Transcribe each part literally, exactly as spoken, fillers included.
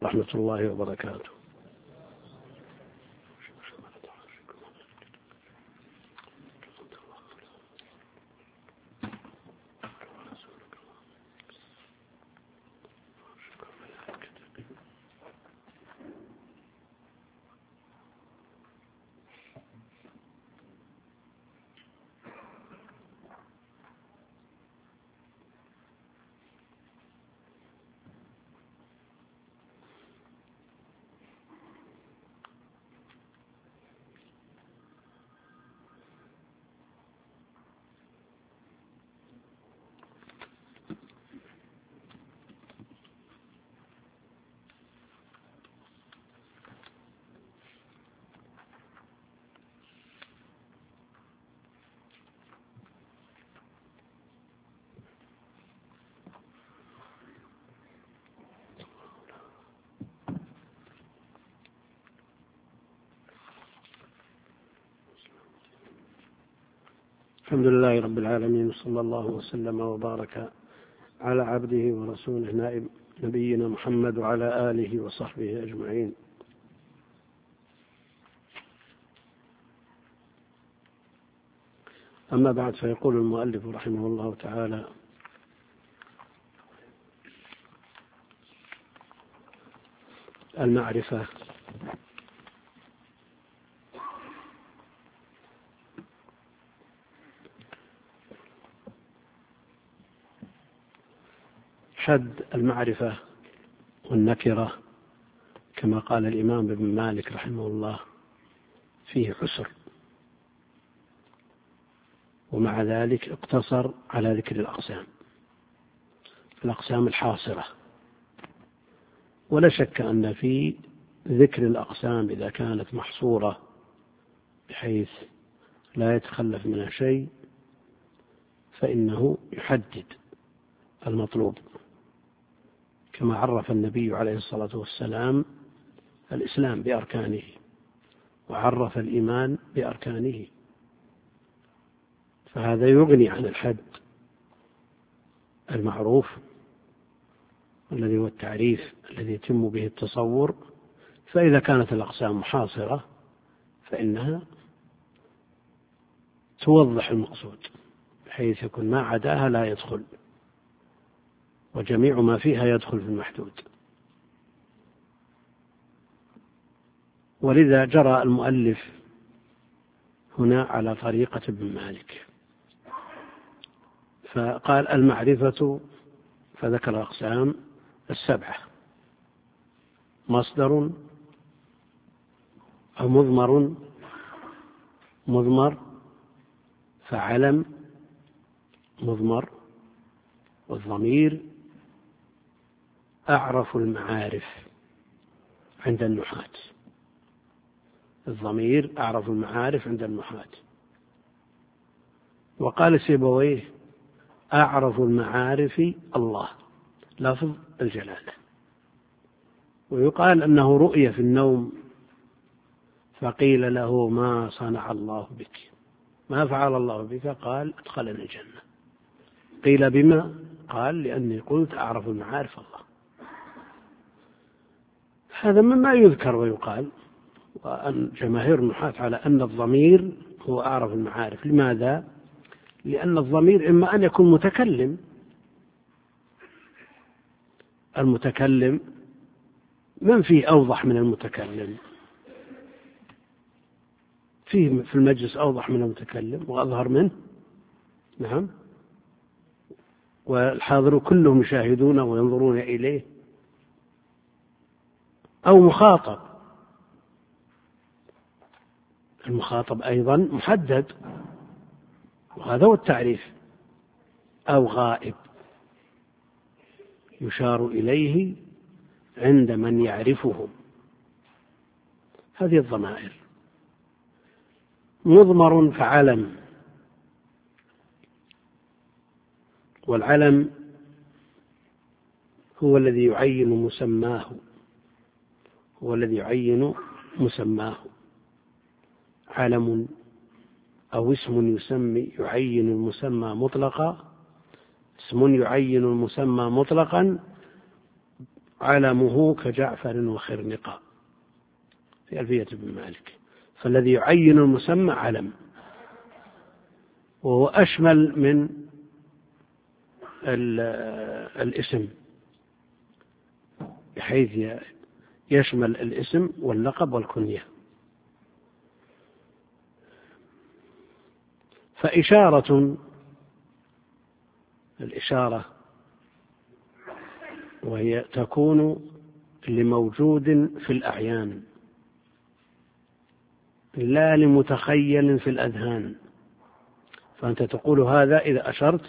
ورحمة الله وبركاته. الحمد لله رب العالمين، وصلى الله وسلم وبارك على عبده ورسوله نبينا محمد وعلى آله وصحبه أجمعين. أما بعد، فيقول المؤلف رحمه الله تعالى: المعرفة. حد المعرفة والنكرة كما قال الإمام ابن مالك رحمه الله فيه حسر، ومع ذلك اقتصر على ذكر الأقسام الأقسام الحاصرة. ولا شك أن في ذكر الأقسام إذا كانت محصورة بحيث لا يتخلف منها شيء فإنه يحدد المطلوب، كما عرف النبي عليه الصلاة والسلام الإسلام بأركانه، وعرف الإيمان بأركانه، فهذا يغني عن الحد المعروف الذي هو التعريف الذي يتم به التصور. فإذا كانت الأقسام محاصرة فإنها توضح المقصود بحيث يكون ما عداها لا يدخل، وجميع ما فيها يدخل في المحدود. ولذا جرى المؤلف هنا على طريقة ابن مالك، فقال المعرفة، فذكر الأقسام السبعة: مصدر أو مضمر مضمر فعلم مضمر، والضمير أعرف المعارف عند النحاة. الضمير أعرف المعارف عند النحاة. وقال سيبويه: أعرف المعارف الله، لفظ الجلالة. ويقال أنه رؤية في النوم فقيل له: ما صنع الله بك؟ ما فعل الله بك؟ قال: أدخلني الجنة. قيل: بما؟ قال: لأني قلت أعرف المعارف الله. هذا مما يذكر ويقال، وأن جماهير النحاة على أن الضمير هو أعرف المعارف. لماذا؟ لأن الضمير إما أن يكون متكلم، المتكلم من فيه أوضح من المتكلم؟ فيه في المجلس أوضح من المتكلم وأظهر منه، نعم، والحاضر كلهم يشاهدونه وينظرون إليه. أو مخاطب، المخاطب أيضا محدد، وهذا هو التعريف. أو غائب، يشار إليه عند من يعرفه. هذه الضمائر. مضمر فعلم، والعلم هو الذي يعين مسماه هو الذي يعين مسماه علم أو اسم يسمي يعين المسمى مطلقا. اسم يعين المسمى مطلقا علمه كجعفر وخرنقا في ألفية ابن مالك. فالذي يعين المسمى علم، وهو أشمل من الاسم، بحيث يشمل الاسم واللقب والكنية. فإشارة، الإشارة وهي تكون لموجود في الأعيان لا لمتخيل في الأذهان. فأنت تقول هذا إذا أشرت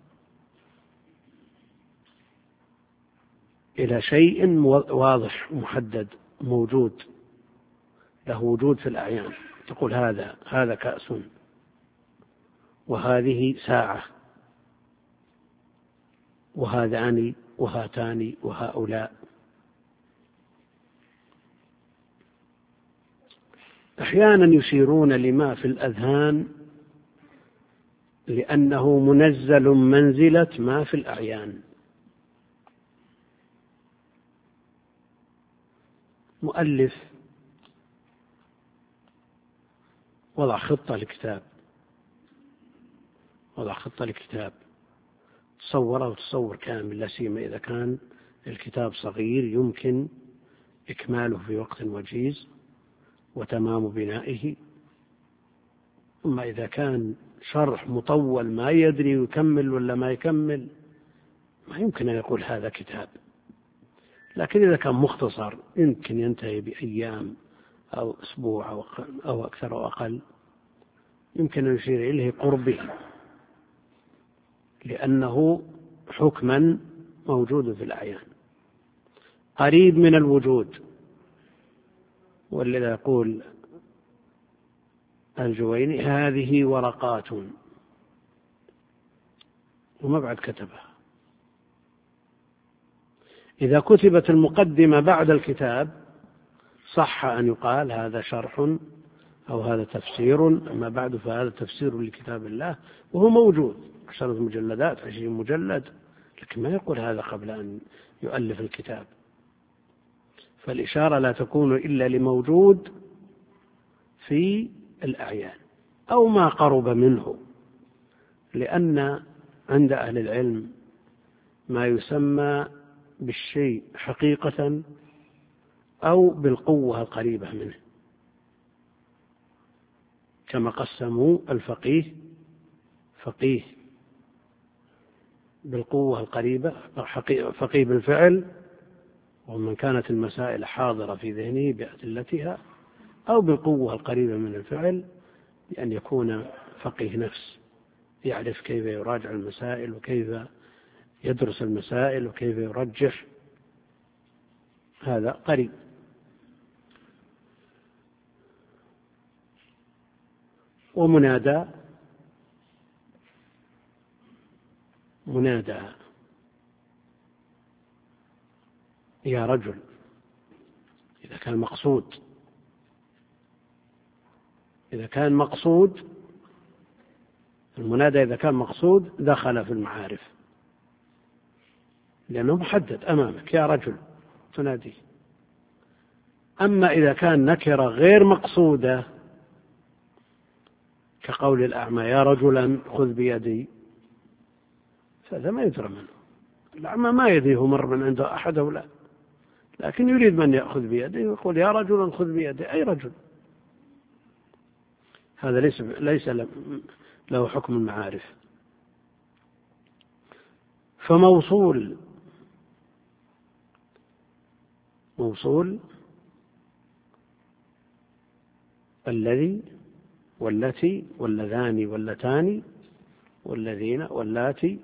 إلى شيء واضح محدد موجود له وجود في الأعيان، تقول هذا هذا كأس، وهذه ساعة، وهذان وهاتان وهؤلاء. أحيانا يشيرون لما في الأذهان لأنه منزل منزلة ما في الأعيان. مؤلف وضع خطة لكتاب، وضع خطة لكتاب تصوره وتصور كامل، لا سيما إذا كان الكتاب صغير يمكن إكماله في وقت وجيز وتمام بنائه. ثم إذا كان شرح مطول ما يدري يكمل ولا ما يكمل، ما يمكن أن يقول هذا كتاب. لكن إذا كان مختصر يمكن ينتهي بأيام أو أسبوع أو أكثر أو أقل، يمكن أن يشير إليه قربه، لأنه حكما موجود في الأعيان قريب من الوجود. ولذا يقول الجويني هذه ورقات، وما بعد كتبها. إذا كتبت المقدمة بعد الكتاب صح أن يقال هذا شرح أو هذا تفسير، أما بعد فهذا تفسير لكتاب الله وهو موجود عشرة مجلدات عشرين مجلد، لكن ما يقول هذا قبل أن يؤلف الكتاب. فالإشارة لا تكون إلا لموجود في الأعيان أو ما قرب منه، لأن عند أهل العلم ما يسمى بالشيء حقيقة أو بالقوة القريبة منه، كما قسموا الفقيه فقيه بالقوة القريبة، فقيه بالفعل ومن كانت المسائل حاضرة في ذهنه بأدلتها، أو بالقوة القريبة من الفعل بأن يكون فقيه نفس يعرف كيف يراجع المسائل وكيف يدرس المسائل وكيف يرجح، هذا قريب. ومنادى منادى يا رجل إذا كان مقصود، إذا كان مقصود المنادى إذا كان مقصود دخل في المعارف، لأنه محدد أمامك يا رجل تنادي. أما إذا كان نكرة غير مقصودة كقول الأعمى يا رجلا خذ بيدي، فهذا ما يدرى منه. الأعمى ما يدريه مر من عنده أحد أو لا، لكن يريد من يأخذ بيدي ويقول يا رجل خذ بيدي، أي رجل. هذا ليس ليس له حكم المعارف. فموصول موصول الذي والتي واللذان واللتان والذين واللاتي،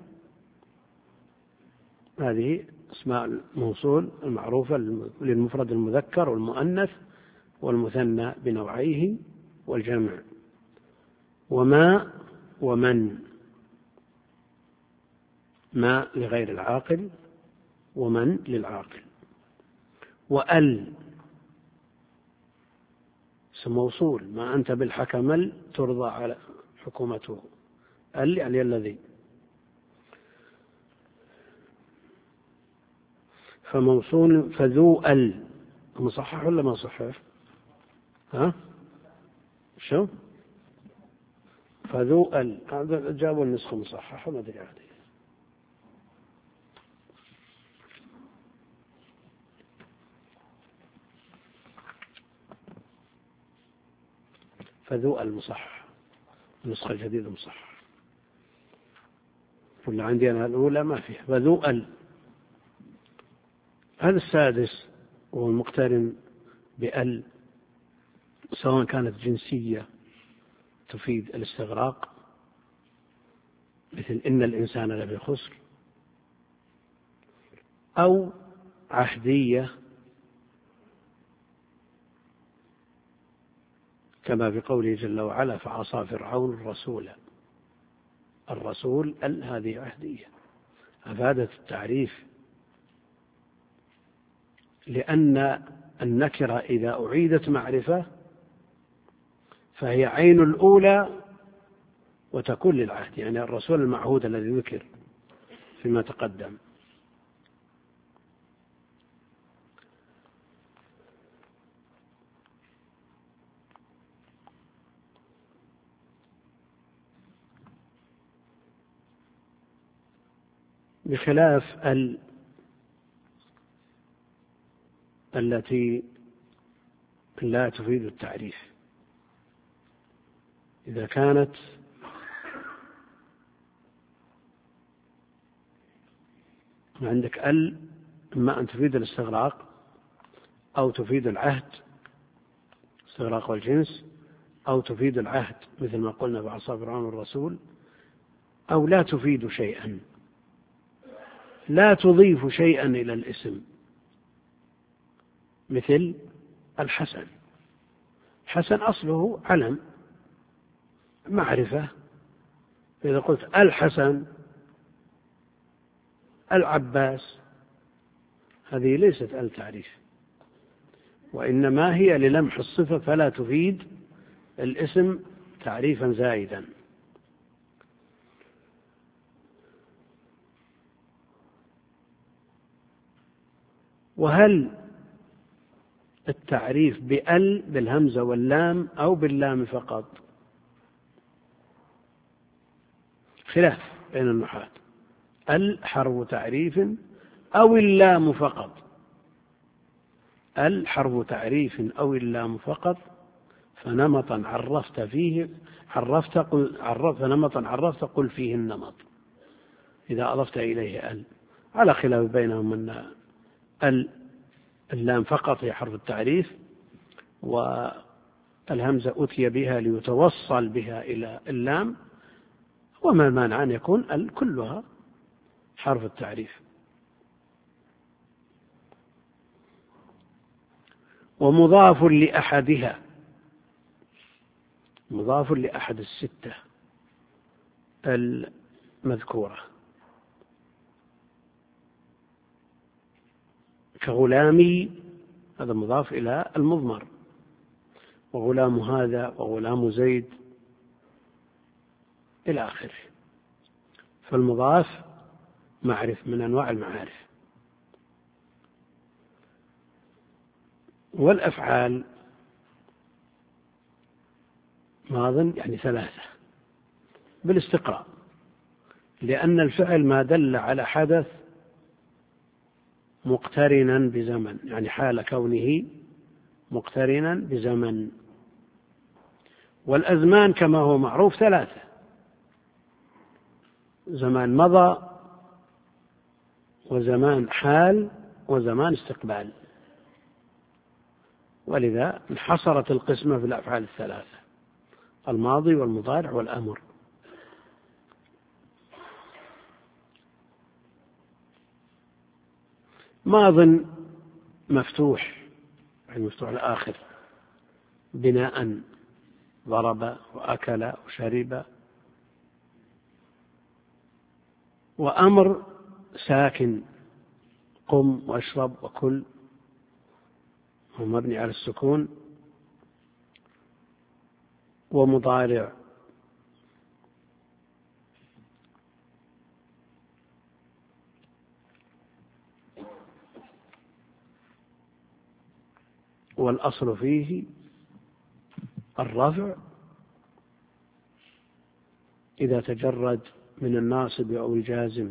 هذه اسماء الموصول المعروفة للمفرد المذكر والمؤنث والمثنى بنوعيه والجمع. وما ومن، ما لغير العاقل ومن للعاقل. وأل اسم موصول، ما أنت بالحكمل ترضى على حكومته، أل يعني الذي. فموصول فذو ال مصحح ولا ما صحح؟ ها؟ شو؟ فذو ال هذا جابوا النسخة مصححة ما أدري عادي. فذو المصحح النسخة الجديدة مصحح، ولا عندي أنا الأولى ما فيها فذو ال. هذا السادس وهو المقترن بأل، سواء كانت جنسية تفيد الاستغراق مثل إن الإنسان لفي خسر، أو عهدية كما في قوله جل وعلا فعصى فرعون الرسول. الرسول ال هذه عهدية أفادت التعريف، لأن النكرة إذا أعيدت معرفة فهي عين الأولى وتكون للعهد، يعني الرسول المعهود الذي ذكر فيما تقدم. بخلاف ال التي لا تفيد التعريف، إذا كانت عندك ال إما أن تفيد الاستغراق أو تفيد العهد استغراق والجنس، أو تفيد العهد مثل ما قلنا بعصا فرعون الرسول، أو لا تفيد شيئا، لا تضيف شيئا إلى الاسم مثل الحسن. حسن أصله علم معرفة، إذا قلت الحسن العباس هذه ليست التعريف، وإنما هي للمح الصفة فلا تفيد الاسم تعريفا زائدا. وهل التعريف بأل بالهمزة واللام أو باللام فقط؟ خلاف بين النحاة. ال حرف تعريف أو اللام فقط. ال حرف تعريف أو اللام فقط، فنمطا عرفت فيه عرفت قل عرفت نمطا عرفت قل فيه النمط إذا أضفت إليه ال، على خلاف بينهم أن ال اللام فقط هي حرف التعريف، والهمزة أتي بها ليتوصل بها إلى اللام، وما المانع أن يكون ال كلها حرف التعريف. ومضاف لأحدها، مضاف لأحد الستة المذكورة كغلامي، هذا مضاف إلى المضمر، وغلام هذا وغلام زيد إلى آخره. فالمضاف معرف من أنواع المعارف. والأفعال ماضٍ يعني ثلاثة بالاستقراء، لأن الفعل ما دل على حدث مقترنا بزمن، يعني حال كونه مقترنا بزمن. والأزمان كما هو معروف ثلاثة: زمان مضى، وزمان حال، وزمان استقبال. ولذا انحصرت القسمة في الأفعال الثلاثة: الماضي والمضارع والأمر. ماض مفتوح يعني مفتوح الآخر بناء، ضرب وأكل وشرب. وأمر ساكن، قم واشرب وكل، هو مبني على السكون. ومضارع والأصل فيه الرفع إذا تجرد من الناصب أو الجازم،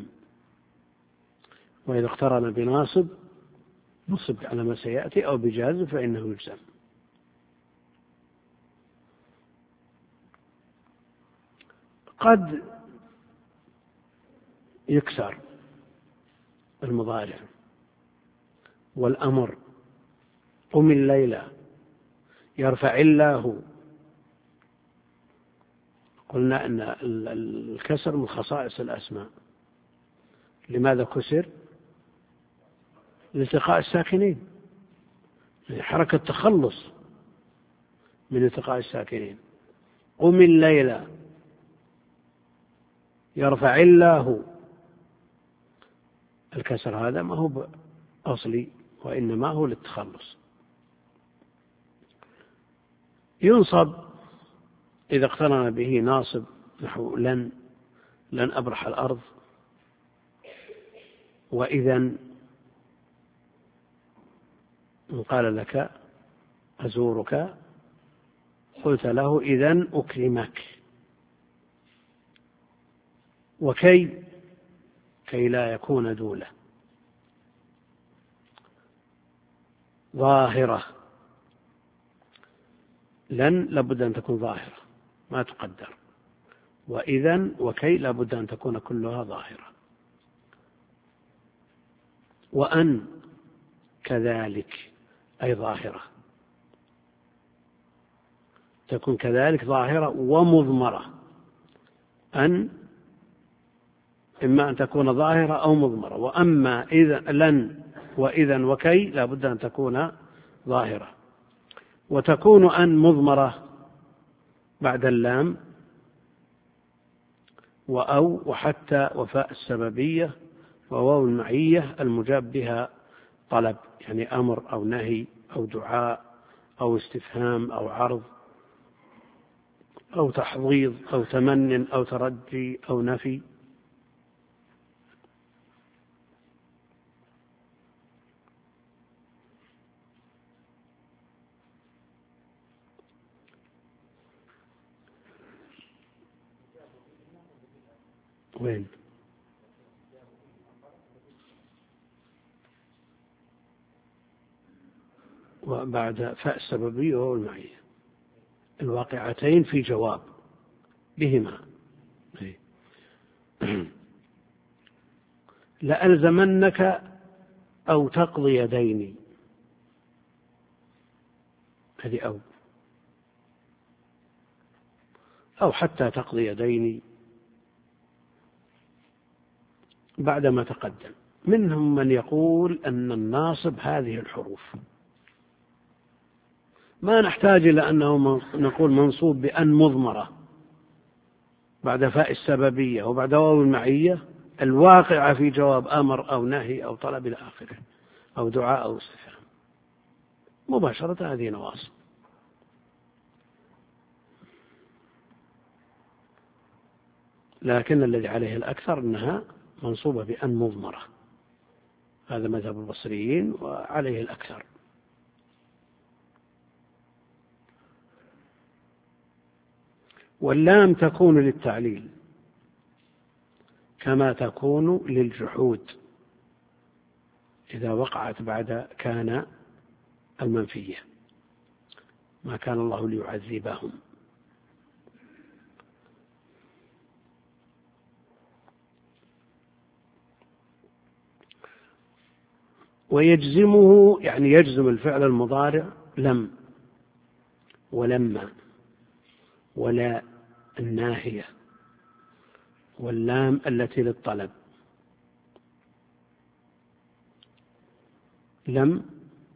وإذا اقترن بناصب نصب على ما سيأتي أو بجازم فإنه يجزم. قد يكسر المضارع والأمر، قم الليلة، يرفع الله. قلنا أن الكسر من خصائص الأسماء. لماذا كسر؟ لالتقاء الساكنين، حركة تخلص من التقاء الساكنين. قم الليلة، يرفع الله. الكسر هذا ما هو أصلي وإنما هو للتخلص. ينصب إذا اقترن به ناصب نحو لن لن أبرح الأرض، وإذا إن قال لك أزورك قلت له إذن أكرمك. وكي كي لا يكون دولة ظاهرة. لن لابد أن تكون ظاهرة ما تقدر، وإذن وكي لابد أن تكون كلها ظاهرة. وأن كذلك أي ظاهرة، تكون كذلك ظاهرة ومضمرة. أن إما أن تكون ظاهرة أو مضمرة. وأما إذا لن وإذا وكي لابد أن تكون ظاهرة. وتكون أن مضمرة بعد اللام وأو وحتى وفاء السببية وواو المعية المجاب بها طلب، يعني أمر أو نهي أو دعاء أو استفهام أو عرض أو تحضيض أو تمن أو ترجي أو نفي. وين؟ وبعد فاء السببية وهو المعية الواقعتين في جواب بهما. لألزمنك أو تقضي ديني، هذه أو أو حتى تقضي ديني بعدما تقدم. منهم من يقول أن الناصب هذه الحروف، ما نحتاج إلى أنه نقول منصوب بأن مضمرة بعد فاء السببية وبعد واو المعية الواقعة في جواب أمر أو نهي أو طلب إلى آخره أو دعاء أو استفهام مباشرة. هذه نواصب. لكن الذي عليه الأكثر أنها منصوبة بأن مضمرة، هذا مذهب البصريين وعليه الأكثر. واللام تكون للتعليل كما تكون للجحود إذا وقعت بعد كان المنفية، ما كان الله ليعذبهم. ويجزمه يعني يجزم الفعل المضارع لم ولما ولا الناهية واللام التي للطلب. لم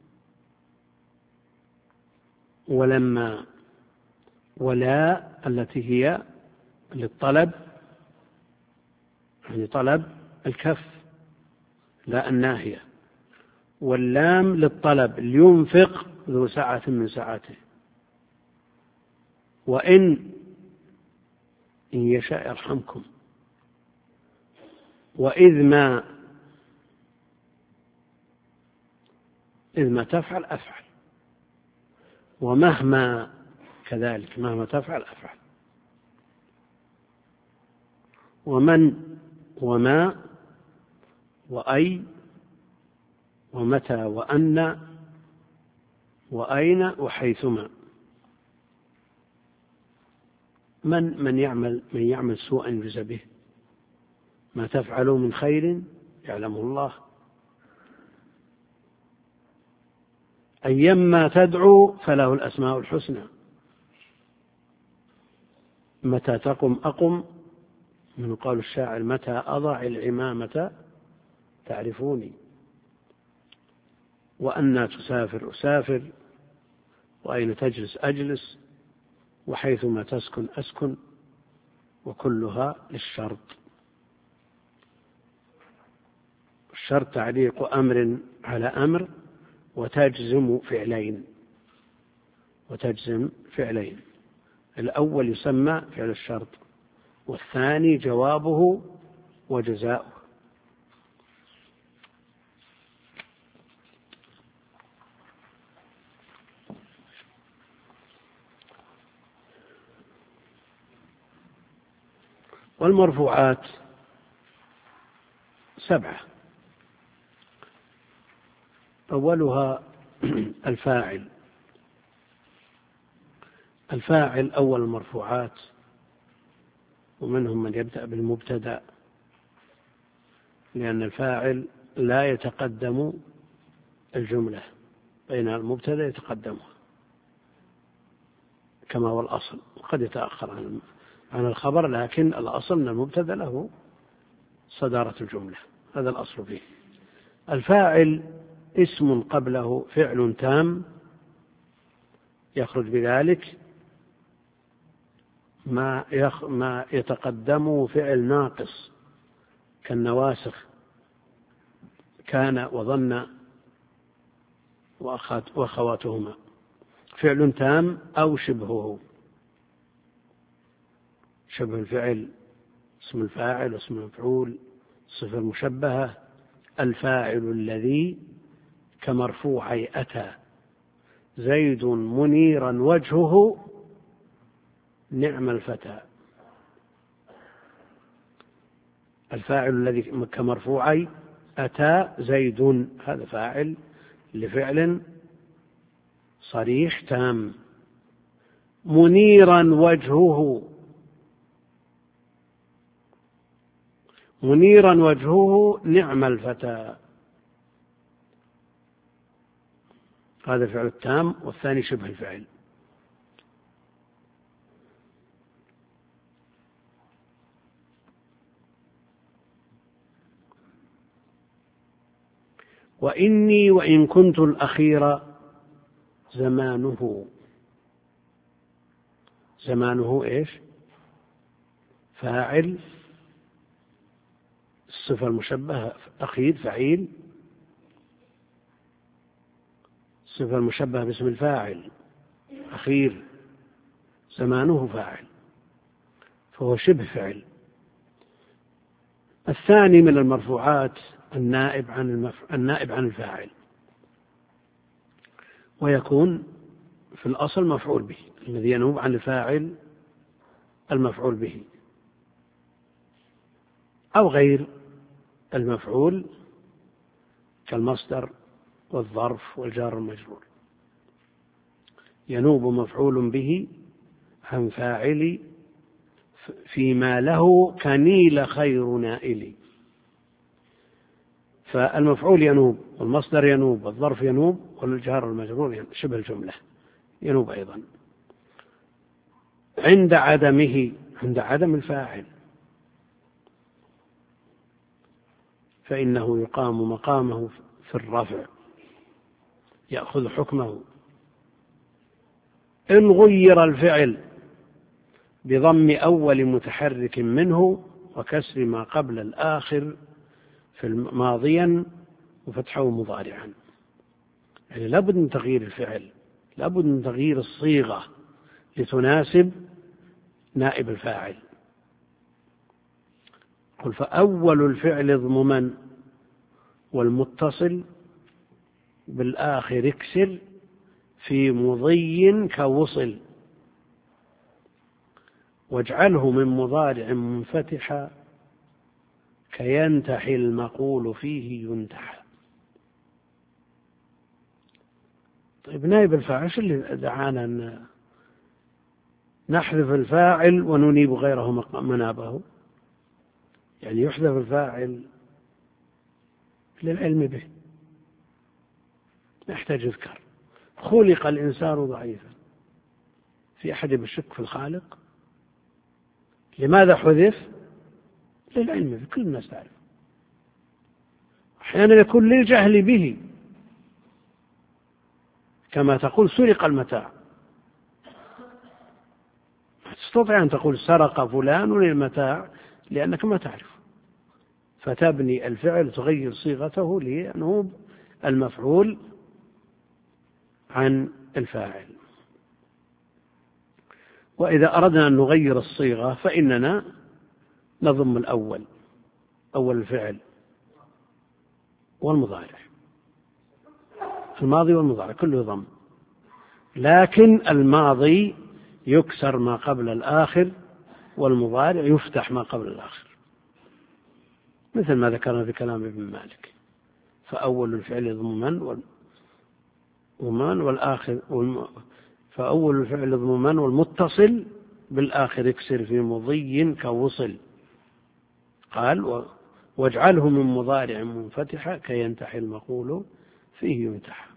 ولما ولا التي هي للطلب، يعني طلب الكف لا الناهية، واللام للطلب لينفق ذو سعة من سعته، وإن إن يشاء يرحمكم، وإذ ما إذ ما تفعل أفعل، ومهما كذلك مهما تفعل أفعل. ومن وما وأي ومتى وأن وأين وحيثما. من من يعمل من يعمل سوءا يجزى به، ما تفعلوا من خير يعلمه الله. أيما تدعو فله الأسماء الحسنى. متى تقم أقم، من قول الشاعر متى أضع العمامة تعرفوني. وأن تسافر أسافر، وأين تجلس أجلس، وحيثما تسكن أسكن، وكلها للشرط. الشرط تعليق أمر على أمر وتجزم فعلين وتجزم فعلين الأول يسمى فعل الشرط، والثاني جوابه وجزاؤه. والمرفوعات سبعة. أولها الفاعل. الفاعل أول المرفوعات، ومنهم من يبدأ بالمبتدأ، لأن الفاعل لا يتقدم الجملة، بين المبتدأ يتقدمها كما هو الأصل، وقد يتأخر عن عن الخبر، لكن الأصل من المبتدأ له صدارة الجملة، هذا الأصل فيه. الفاعل اسم قبله فعل تام يخرج بذلك ما, يخ ما يتقدمه فعل ناقص كالنواسخ كان وظن وأخواتهما، فعل تام أو شبهه. شبه الفعل اسم الفاعل واسم المفعول، صفة المشبهة. الفاعل الذي كمرفوعي أتى زيد منيرا وجهه نعم الفتى. الفاعل الذي كمرفوعي أتى زيد، هذا فاعل لفعل صريح تام. منيرا وجهه، منيرا وجهه نعم الفتى، هذا فعل التام، والثاني شبه الفعل. وإني وإن كنت الأخير زمانه. زمانه إيش؟ فاعل، الصفة المشبهة أخير فعيل، الصفة المشبهة باسم الفاعل أخير، زمانه فاعل، فهو شبه فعل. الثاني من المرفوعات النائب عن المف... النائب عن الفاعل، ويكون في الأصل مفعول به، الذي ينوب عن الفاعل المفعول به، أو غير المفعول كالمصدر والظرف والجار المجرور. ينوب مفعول به عن فاعل فيما له كنيل خير نائل. فالمفعول ينوب، والمصدر ينوب، والظرف ينوب، والجار المجرور شبه الجملة ينوب أيضا. عند عدمه، عند عدم الفاعل، فإنه يقام مقامه في الرفع، يأخذ حكمه. إن غير الفعل بضم أول متحرك منه وكسر ما قبل الآخر في ماضيا وفتحه مضارعا، يعني لابد من تغيير الفعل، لابد من تغيير الصيغة لتناسب نائب الفاعل. قل فأول الفعل ضمما والمتصل بالآخر اكسر في مضي كوصل، واجعله من مضارع منفتحا كينتحي المقول فيه ينتحى. طيب نائب الفاعل شو اللي دعانا أن نحذف الفاعل وننيب غيره منابه؟ يعني يحذف الفاعل للعلم به، يحتاج يذكر. خلق الإنسان ضعيفا، في أحد بالشك في الخالق؟ لماذا حذف؟ للعلم به، كل الناس تعرف. أحيانا يكون للجهل به، كما تقول سرق المتاع، تستطيع أن تقول سرق فلان المتاع لأنك ما تعرف، فتبني الفعل تغير صيغته لأنه المفعول عن الفاعل. وإذا أردنا أن نغير الصيغة فإننا نضم الأول، أول الفعل والمضارع، الماضي والمضارع كله ضم، لكن الماضي يكسر ما قبل الآخر والمضارع يفتح ما قبل الآخر، مثل ما ذكرنا في كلام ابن مالك: فأول الفعل ضمن ومن والآخر فأول الفعل ضمن والمتصل بالآخر يكسر في مضي كوصل. قال: واجعله من مضارع منفتحا كينتحي المقول فيه ينتحى.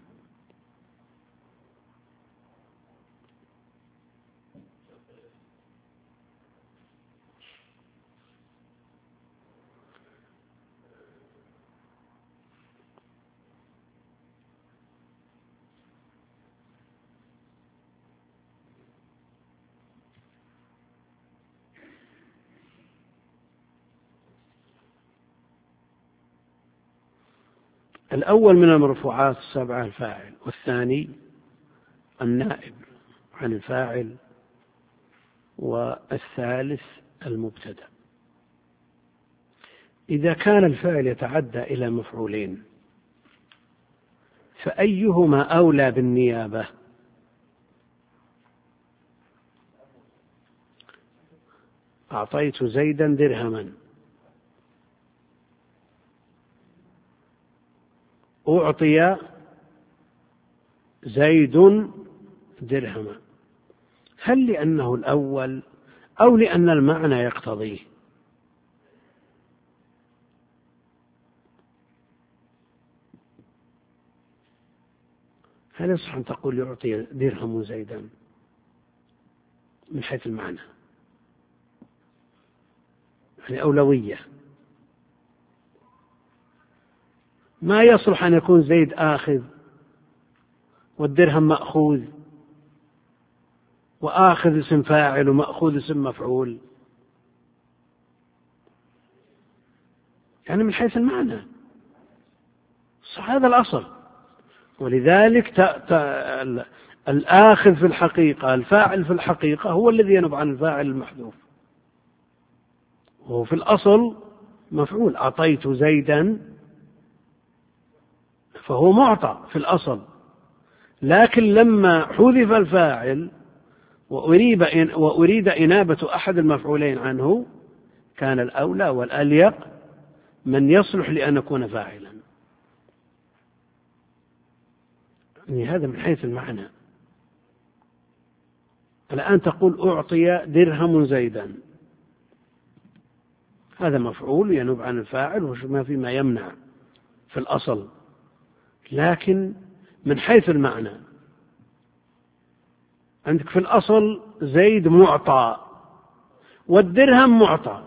الأول من المرفوعات السبعة الفاعل، والثاني النائب عن الفاعل، والثالث المبتدأ. إذا كان الفاعل يتعدى إلى مفعولين فأيهما أولى بالنيابة؟ أعطيت زيدا درهما، أعطي زيد درهما، هل لأنه الأول أو لأن المعنى يقتضيه؟ هل يصح أن تقول يعطي درهم زيدا من حيث المعنى؟ يعني أولوية، ما يصلح أن يكون زيد آخذ والدرهم مأخوذ، وآخذ اسم فاعل ومأخوذ اسم مفعول، يعني من حيث المعنى صح، هذا الأصل. ولذلك ت... ت... الآخذ في الحقيقة، الفاعل في الحقيقة هو الذي ينب عن الفاعل المحذوف، وهو في الأصل مفعول. أعطيت زيدا فهو معطى في الأصل، لكن لما حذف الفاعل وأريد, وأريد إنابة أحد المفعولين عنه كان الأولى والأليق من يصلح لأن يكون فاعلا. يعني هذا من حيث المعنى. الآن تقول أعطي درهم زيدا، هذا مفعول ينوب عن الفاعل وما فيما يمنع في الأصل، لكن من حيث المعنى عندك في الأصل زيد معطى والدرهم معطى،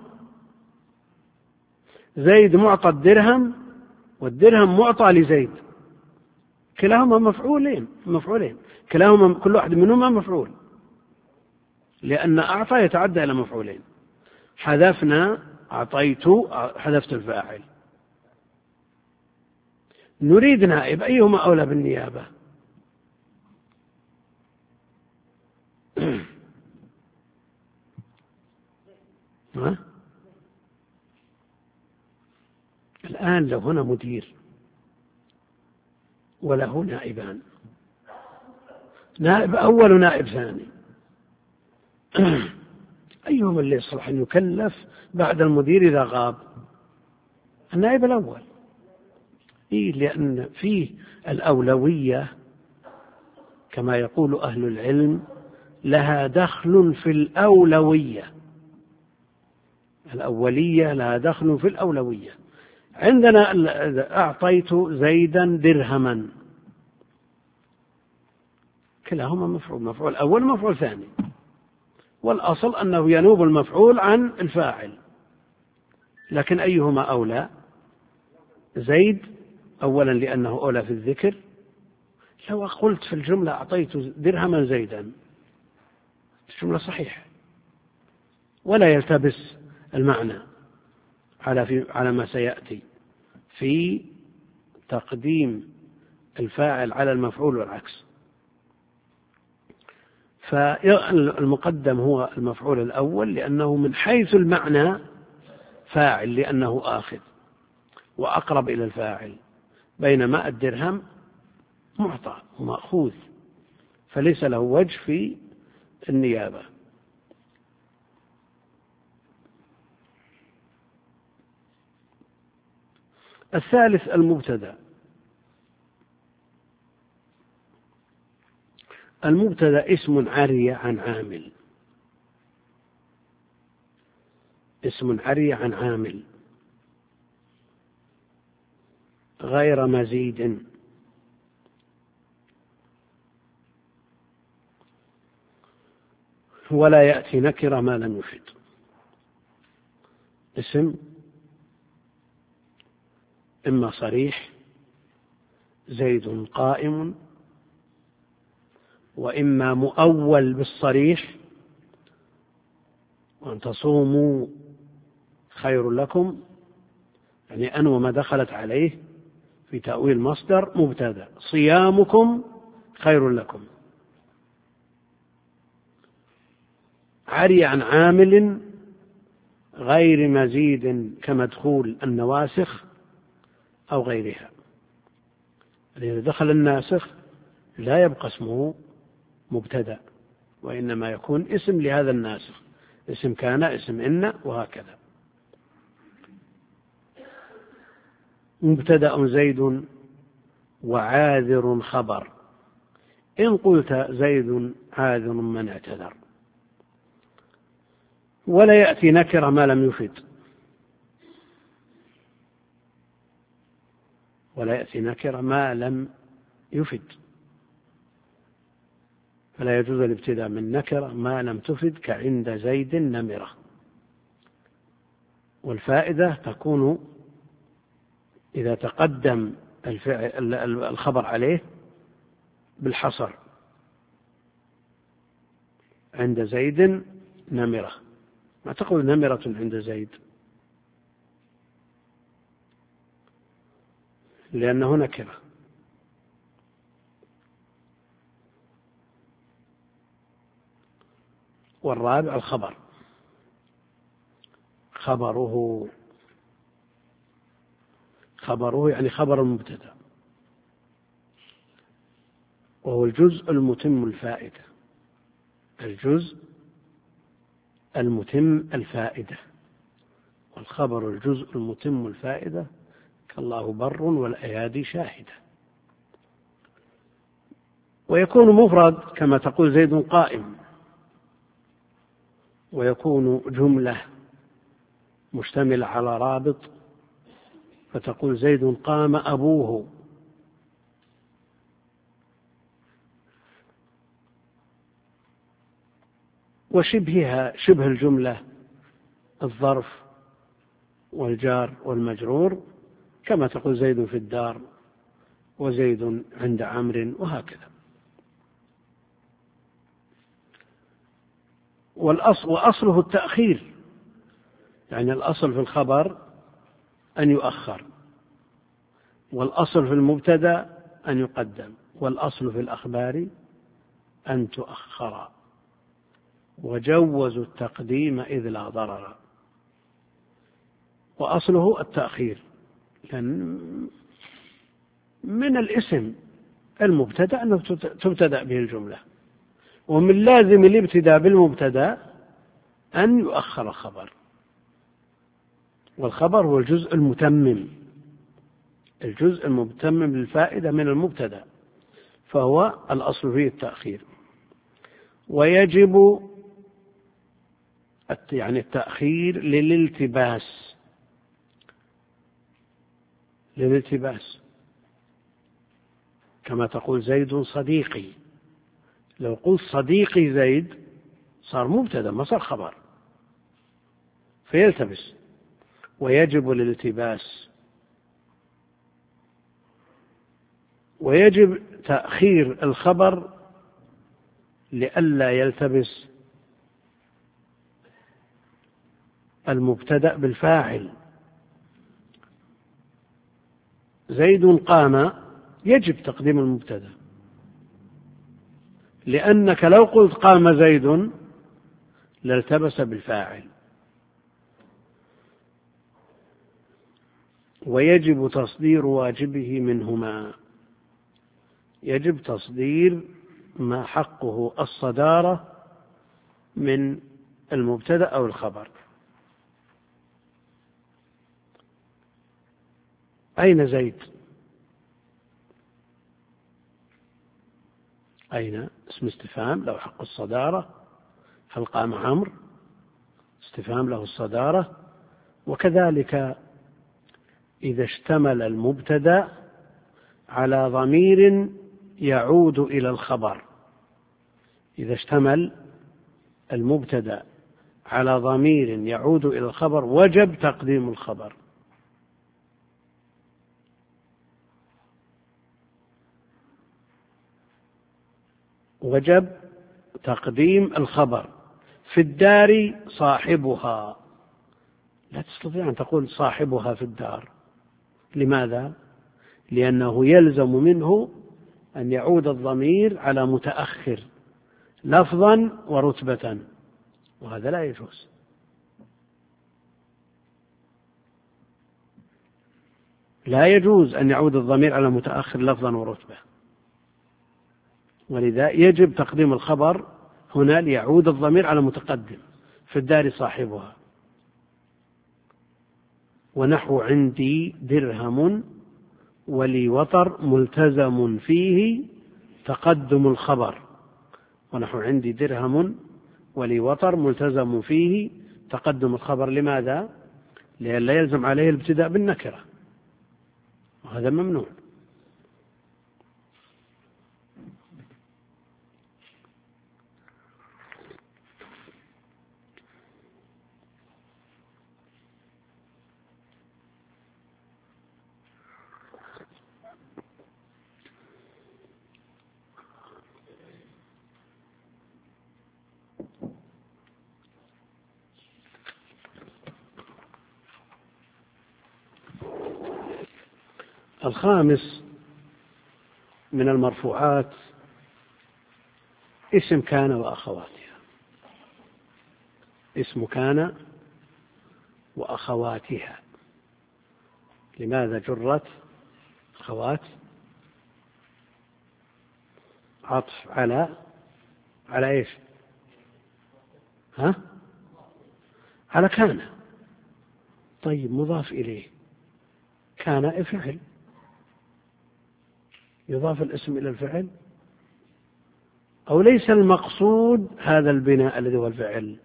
زيد معطى الدرهم والدرهم معطى لزيد، كلاهما مفعولين مفعولين كلاهما كل واحد منهما مفعول، لأن أعطى يتعدى إلى مفعولين. حذفنا أعطيت، حذفت الفاعل، نريد نائب، أيهما أولى بالنيابة؟ ها؟ الآن لو هنا مدير وله نائبان نائب أول ونائب ثاني. أيهما اللي يصلح أن يكلف بعد المدير إذا غاب؟ النائب الأول. إيه، لأن فيه الأولوية كما يقول أهل العلم لها دخل في الأولوية. الأولية لها دخل في الأولوية. عندنا أعطيت زيدا درهما، كلاهما مفعول، مفعول أول مفعول ثاني، والأصل أنه ينوب المفعول عن الفاعل، لكن أيهما أولى؟ زيد أولا لأنه أولى في الذكر. لو قلت في الجملة أعطيت درهما زيدا الجملة صحيحة ولا يلتبس المعنى على في على ما سيأتي في تقديم الفاعل على المفعول والعكس. فالمقدم هو المفعول الأول لأنه من حيث المعنى فاعل لأنه آخذ وأقرب إلى الفاعل، بينما الدرهم معطى ومأخوذ فليس له وجه في النيابة. الثالث المبتدأ. المبتدأ اسم عري عن عامل، اسم عري عن عامل غير مزيد، ولا يأتي نكرة ما لم يفد. اسم إما صريح زيد قائم، وإما مؤول بالصريح وأن تصوموا خير لكم، يعني أن وما دخلت عليه في تأويل مصدر مبتدأ، صيامكم خير لكم. عري عن عامل غير مزيد كمدخول النواسخ أو غيرها. إذا دخل الناسخ لا يبقى اسمه مبتدأ، وإنما يكون اسم لهذا الناسخ، اسم كان، اسم إن، وهكذا. مبتدأ زيد وعاذر خبر، إن قلت زيد عاذر من اعتذر. ولا يأتي نكرة ما لم يفد، ولا يأتي نكرة ما لم يفد، فلا يجوز الابتداء من نكرة ما لم تفد، كعند زيد نمرة. والفائدة تكون إذا تقدم الفعل الخبر عليه بالحصر، عند زيد نمرة، ما تقول نمرة عند زيد لأنه نكرة. والرابع الخبر، خبره خبره يعني خبر المبتدأ، وهو الجزء المتم الفائدة، الجزء المتم الفائدة. والخبر الجزء المتم الفائدة كالله بر والأيادي شاهدة. ويكون مفرد كما تقول زيد قائم، ويكون جملة مشتملة على رابط فتقول زيد قام أبوه. وشبهها شبه الجملة الظرف والجار والمجرور، كما تقول زيد في الدار وزيد عند عمرو، وهكذا. والأصل وأصله التأخير، يعني الأصل في الخبر أن يؤخر، والأصل في المبتدأ أن يقدم، والأصل في الأخبار أن تؤخر، وجوزوا التقديم إذ لا ضرر. وأصله التأخير، لأن من الاسم المبتدأ أنه تبتدأ به الجملة. ومن لازم الابتداء بالمبتدأ أن يؤخر الخبر، والخبر هو الجزء المتمم، الجزء المتمم للفائدة من المبتدأ، فهو الأصل فيه التأخير. ويجب يعني التأخير للالتباس، للالتباس كما تقول زيد صديقي، لو قلت صديقي زيد صار مبتدأ ما صار خبر فيلتبس. ويجب الالتباس، ويجب تأخير الخبر لئلا يلتبس المبتدأ بالفاعل. زيد قام يجب تقديم المبتدأ، لأنك لو قلت قام زيد لالتبس بالفاعل. ويجب تصدير واجبه منهما، يجب تصدير ما حقه الصدارة من المبتدأ أو الخبر. أين زيد؟ أين؟ اسم استفهام له حق الصدارة. هل قام عمرو؟ استفهام له الصدارة. وكذلك إذا اشتمل المبتدأ على ضمير يعود إلى الخبر، إذا اشتمل المبتدأ على ضمير يعود إلى الخبر وجب تقديم الخبر. وجب تقديم الخبر. في الدار صاحبها، لا تستطيع أن تقول صاحبها في الدار. لماذا؟ لأنه يلزم منه أن يعود الضمير على متأخر لفظا ورتبة، وهذا لا يجوز. لا يجوز أن يعود الضمير على متأخر لفظا ورتبة، ولذا يجب تقديم الخبر هنا ليعود الضمير على متقدم. في الدار صاحبها. ونحو عندي درهم ولي وطر ملتزم فيه تقدم الخبر. ونحو عندي درهم ولي وطر ملتزم فيه تقدم الخبر. لماذا؟ لأن لا يلزم عليه الابتداء بالنكرة، وهذا ممنوع. الخامس من المرفوعات اسم كان وأخواتها. اسم كان وأخواتها. لماذا جرت أخوات؟ عطف على على إيش؟ ها؟ على كان. طيب مضاف إليه. كان فعل، يضاف الاسم إلى الفعل، أو ليس المقصود هذا البناء الذي هو الفعل،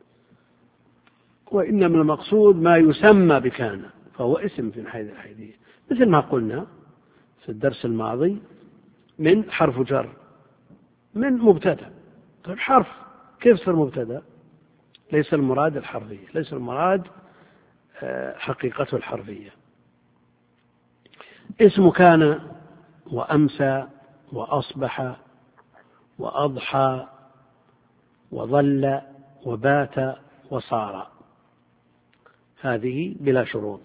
وإنما المقصود ما يسمى بكان، فهو اسم في حيث الحيثية، مثل ما قلنا في الدرس الماضي من حرف جر من مبتدأ. طيب حرف كيف صار مبتدأ؟ ليس المراد الحرفية، ليس المراد حقيقته الحرفية. اسم كان وأمسى وأصبح وأضحى وظل وبات وصار، هذه بلا شروط.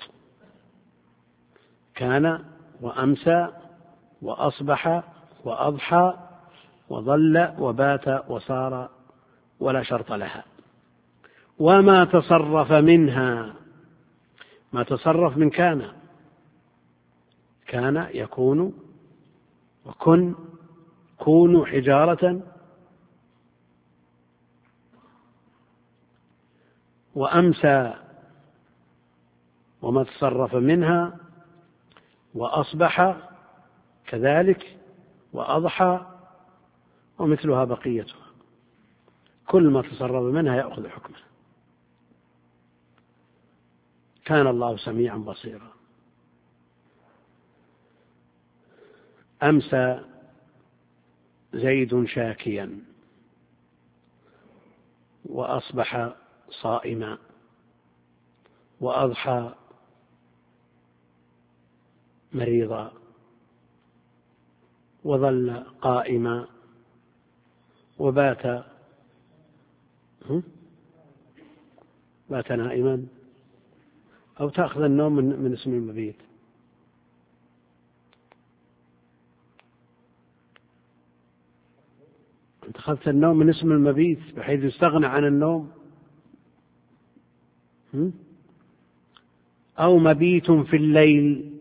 كان وأمسى وأصبح وأضحى وظل وبات وصار ولا شرط لها. وما تصرف منها، ما تصرف من كان، كان يكون وكن، كونوا حجارة وأمسى وما تصرف منها، وأصبح كذلك، وأضحى، ومثلها بقيتها، كل ما تصرف منها يأخذ حكمه. كان الله سميعا بصيرا. أمسى زيد شاكيا وأصبح صائما، وأضحى مريضا، وظل قائما، وبات بات نائما، أو تأخذ النوم من, من اسم المبيت. أنت أخذت النوم من اسم المبيت بحيث يستغنى عن النوم، أو مبيت في الليل.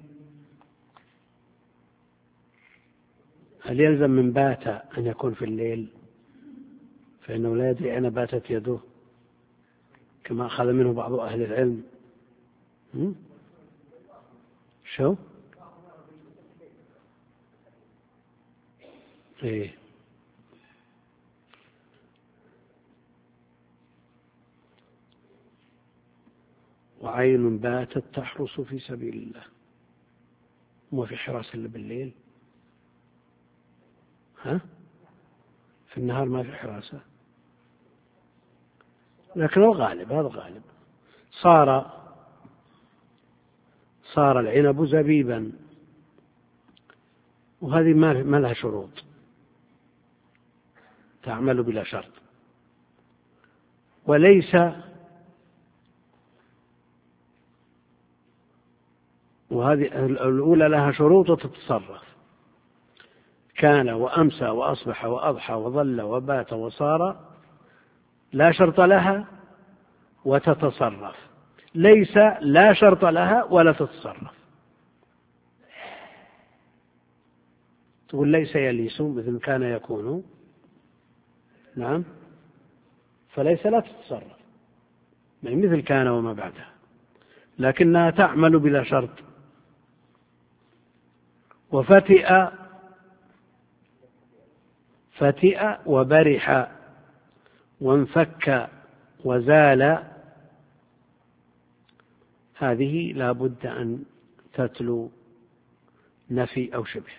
هل يلزم من بات أن يكون في الليل؟ فإنه لا يدري أين باتت يده، كما أخذ منه بعض أهل العلم. شو؟ إيه. وعين باتت تحرس في سبيل الله. ما في حراس إلا بالليل؟ ها؟ في النهار ما في حراسة، لكن الغالب، هذا غالب. صار صار العنب زبيبا، وهذه ما لها شروط، تعمل بلا شرط. وليس وهذه الأولى لها شروط وتتصرف. كان وأمسى وأصبح وأضحى وظل وبات وصار لا شرط لها وتتصرف. ليس لا شرط لها ولا تتصرف. تقول ليس يليس مثل كان يكون، نعم، فليس لا تتصرف مثل كان وما بعدها، لكنها تعمل بلا شرط. وفتئ فتئ وبرح وانفك وزال، هذه لا بد أن تتلو نفي أو شبه.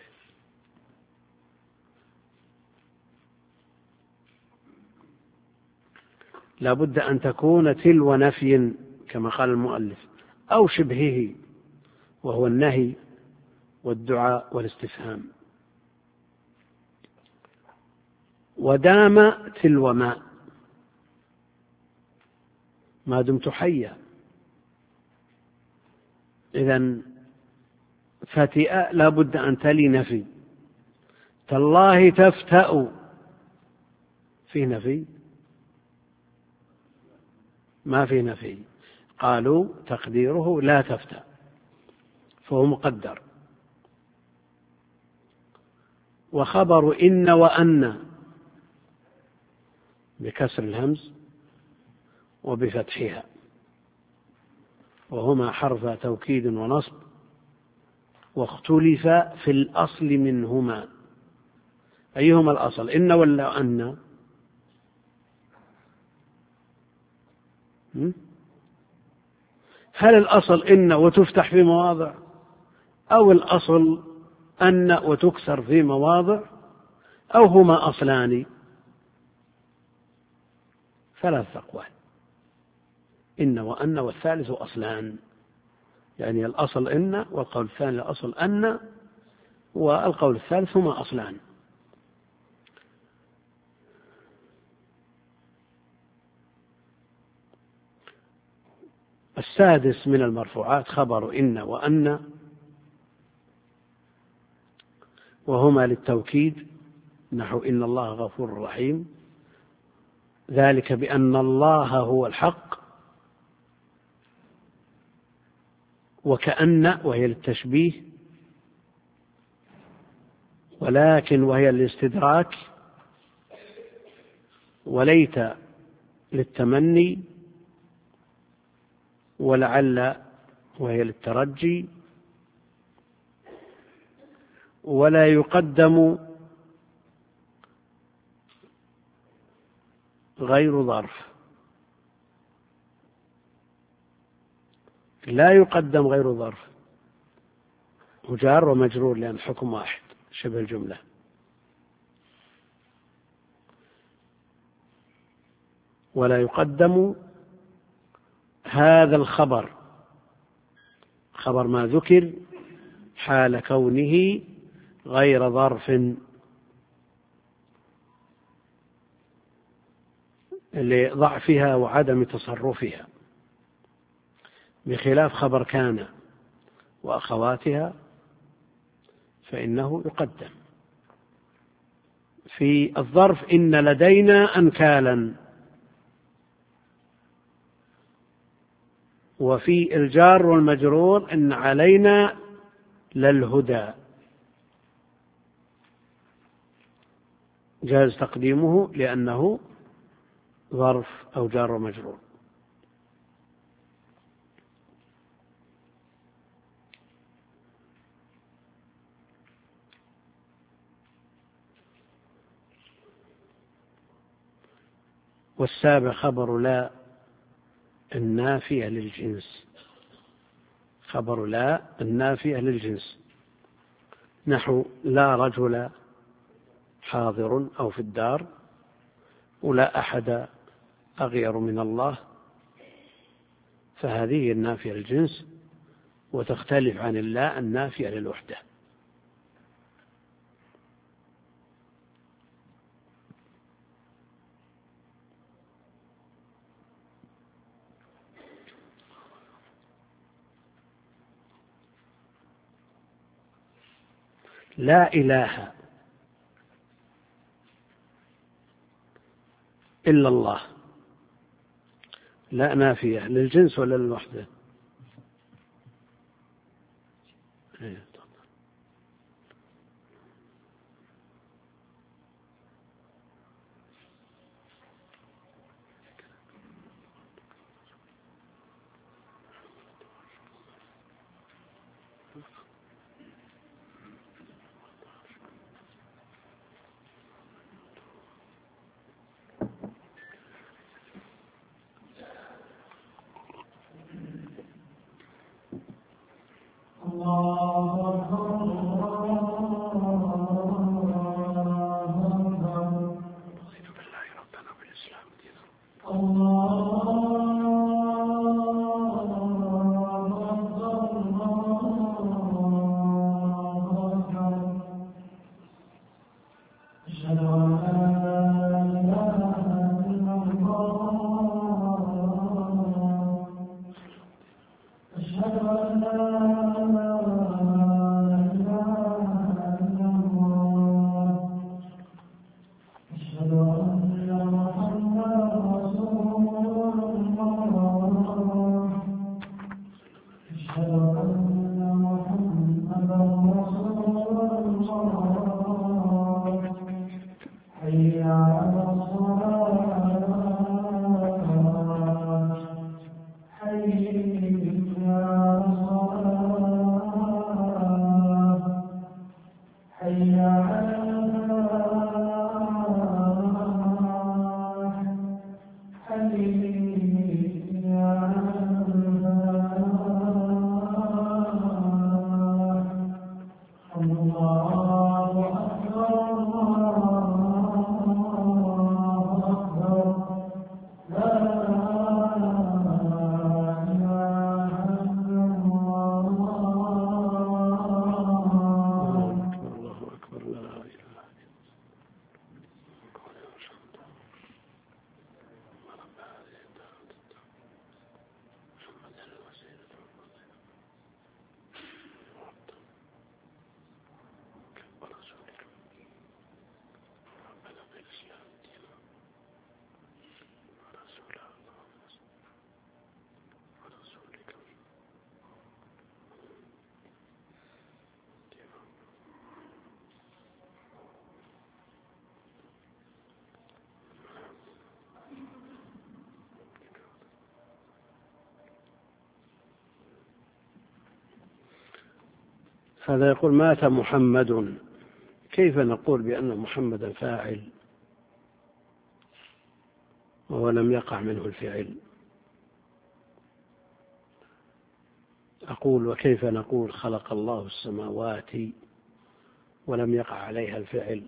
لا بد أن تكون تلو نفي كما قال المؤلف، أو شبهه، وهو النهي والدعاء والاستفهام. ودام تلو ما ما دمت حيا. إذن فتئ لا بد أن تلي نفي. تالله تفتأ في نفي؟ ما في نفي. قالوا تقديره لا تفتأ، فهو مقدر. وخبر إن وأن بكسر الهمز وبفتحها، وهما حرف توكيد ونصب، واختلف في الأصل منهما. أيهما الأصل، إن ولا أن؟ هل الأصل إن وتفتح في مواضع، أو الأصل أن وتكسر في مواضع، أو هما أصلان؟ ثلاث أقوال، إن وأن، والثالث أصلان، يعني الأصل إن، والقول الثاني الأصل أن، والقول الثالث هما أصلان. السادس من المرفوعات خبر إن وأن، وهما للتوكيد، نحو إن الله غفور رحيم، ذلك بأن الله هو الحق. وكأن وهي للتشبيه، ولكن وهي للاستدراك، وليت للتمني، ولعل وهي للترجي، ولا يقدم غير ظرف، لا يقدم غير ظرف، وجار ومجرور لأن حكم واحد شبه الجملة. ولا يقدم هذا الخبر، خبر ما ذكر، حال كونه غير ظرف لضعفها وعدم تصرفها، بخلاف خبر كان وأخواتها فإنه يقدم. في الظرف إن لدينا أنكالا، وفي الجار والمجرور إن علينا للهدى، جاز تقديمه لأنه ظرف أو جار ومجرور. والسابع خبر لا النافية للجنس، خبر لا النافية للجنس، نحو لا رجل حاضر أو في الدار، ولا أحد أغير من الله، فهذه النافية للجنس وتختلف عن الله النافية للوحدة. لا إله إلا الله، لا نافية للجنس ولا للوحدة؟ هذا يقول مات محمد، كيف نقول بأن محمدا فاعل وهو لم يقع منه الفعل؟ أقول وكيف نقول خلق الله السماوات ولم يقع عليها الفعل؟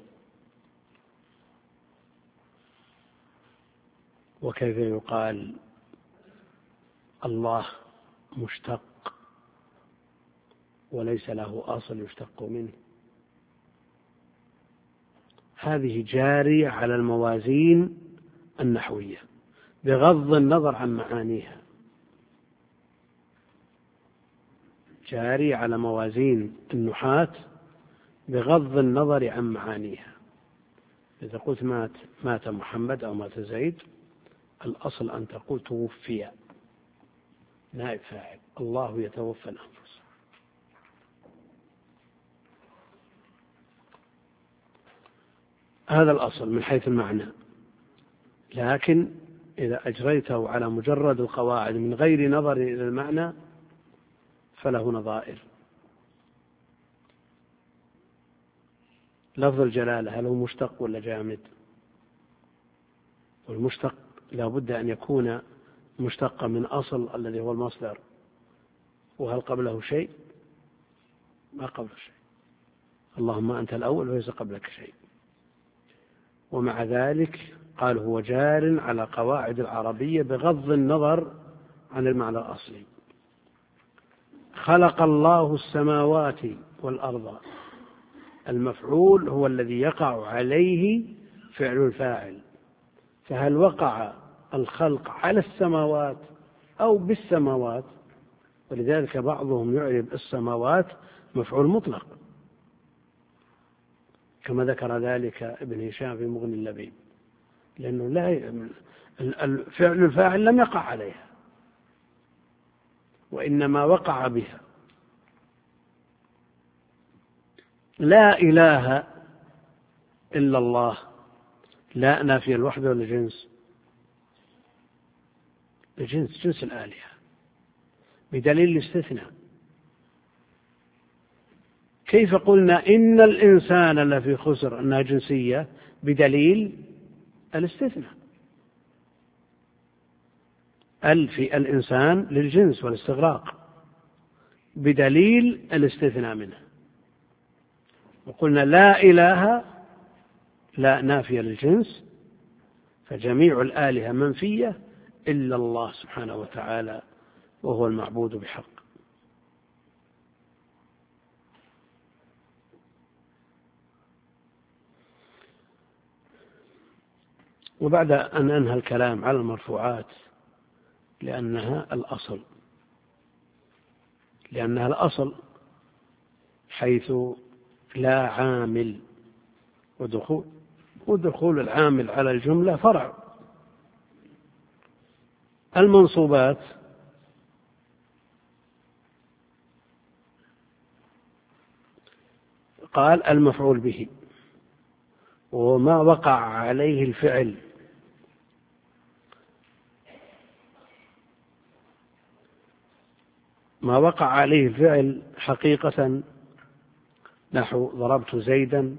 وكيف يقال الله مشتق وليس له أصل يشتق منه؟ هذه جارية على الموازين النحوية بغض النظر عن معانيها، جارية على موازين النحاة بغض النظر عن معانيها. إذا قلت مات مات محمد أو مات زيد، الأصل أن تقول توفي، نائب فاعل، الله يتوفى الأنفس. هذا الأصل من حيث المعنى، لكن إذا أجريته على مجرد القواعد من غير نظر إلى المعنى فله نظائر. لفظ الجلالة هل هو مشتق ولا جامد؟ والمشتق لا بد أن يكون مشتقا من أصل الذي هو المصدر، وهل قبله شيء؟ ما قبله شيء، اللهم أنت الأول وليس قبلك شيء. ومع ذلك قال هو جار على قواعد العربية بغض النظر عن المعنى الأصلي. خلق الله السماوات والأرض، المفعول هو الذي يقع عليه فعل الفاعل، فهل وقع الخلق على السماوات أو بالسماوات؟ ولذلك بعضهم يعرب السماوات مفعول مطلق، كما ذكر ذلك ابن هشام في مغني اللبيب، لأنه لا الفعل الفاعل لم يقع عليها وإنما وقع بها. لا إله إلا الله، لا نافية الوحدة ولا جنس؟ الجنس، جنس الآلهة بدليل الاستثناء. كيف قلنا إن الإنسان لفي خسر أنها جنسية؟ بدليل الاستثناء. ال في الإنسان للجنس والاستغراق بدليل الاستثناء منه. وقلنا لا إله، لا نافية للجنس، فجميع الآلهة منفية إلا الله سبحانه وتعالى وهو المعبود بحق. وبعد أن أنهى الكلام على المرفوعات لأنها الأصل لأنها الأصل حيث لا عامل، ودخول ودخول العامل على الجملة فرع. المنصوبات قال المفعول به وما وقع عليه الفعل، ما وقع عليه الفعل حقيقة نحو ضربت زيدا،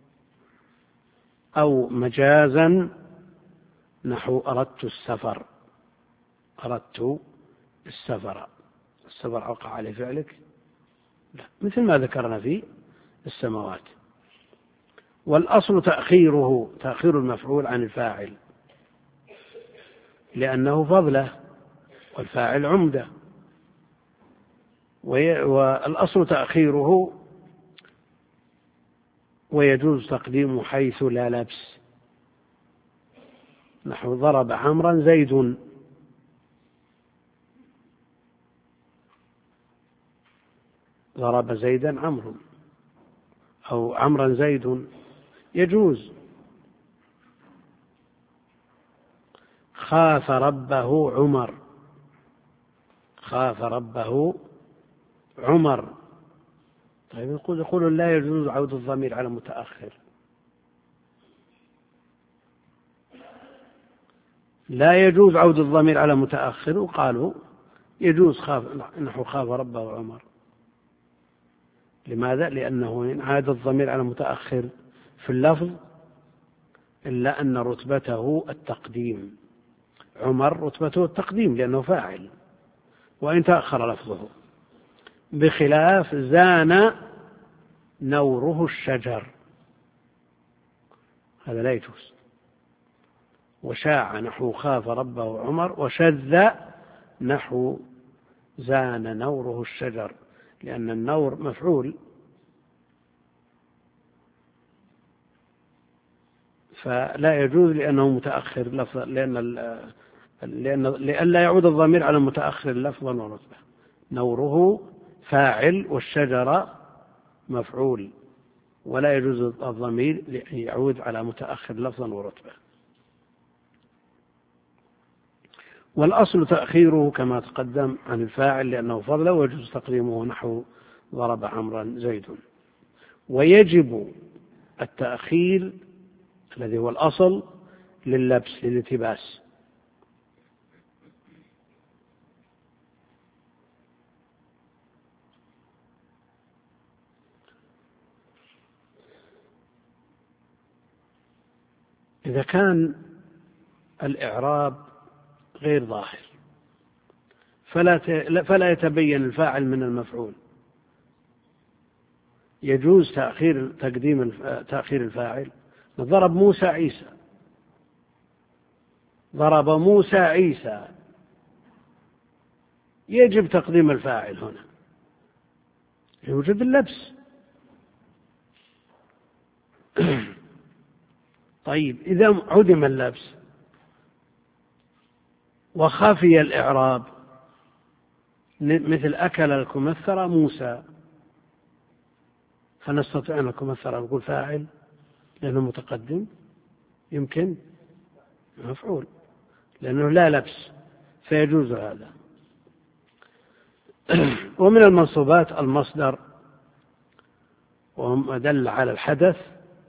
أو مجازا نحو أردت السفر، أردت السفر، السفر وقع عليه فعلك؟ لا، مثل ما ذكرنا في السماوات. والأصل تأخيره، تأخير المفعول عن الفاعل، لأنه فضله والفاعل عمده. والأصل تأخيره ويجوز تقديمه حيث لا لبس، نحو ضرب عمرا زيد، ضرب زيدا عمرو أو عمرا زيد، يجوز. خاف ربه عمر، خاف ربه عمر. طيب يقول يقول لا يجوز عود الضمير على متأخر، لا يجوز عود الضمير على متأخر، وقالوا يجوز خاف نحو خاف ربه عمر، لماذا؟ لأنه إن عاد الضمير على متأخر في اللفظ إلا أن رتبته التقديم، عمر رتبته التقديم لأنه فاعل وإن تأخر لفظه، بخلاف زان نوره الشجر، هذا لا يجوز. وشاع نحو خاف ربه عمر، وشذ نحو زان نوره الشجر، لأن النور مفعول فلا يجوز لأنه متأخر لفظا، لأن لأن لئلا يعود الضمير على المتأخر لفظا ورتبة. نوره فاعل والشجرة مفعول، ولا يجوز الضمير يعود على متأخر لفظا ورتبة. والأصل تأخيره كما تقدم عن الفاعل لأنه فضل، ويجوز تقديمه نحو ضرب عمرا زيد. ويجب التأخير الذي هو الأصل لللبس للالتباس، إذا كان الإعراب غير ظاهر فلا فلا يتبين الفاعل من المفعول، يجوز تأخير تقديم تأخير الفاعل. ضرب موسى عيسى، ضرب موسى عيسى، يجب تقديم الفاعل هنا، يوجد اللبس. طيب إذا عدم اللبس وخفي الإعراب مثل أكل الكمثرى موسى، فنستطيع أن الكمثرى نقول فاعل لأنه متقدم؟ يمكن مفعول لأنه لا لبس، فيجوز هذا. ومن المنصوبات المصدر وهم دل على الحدث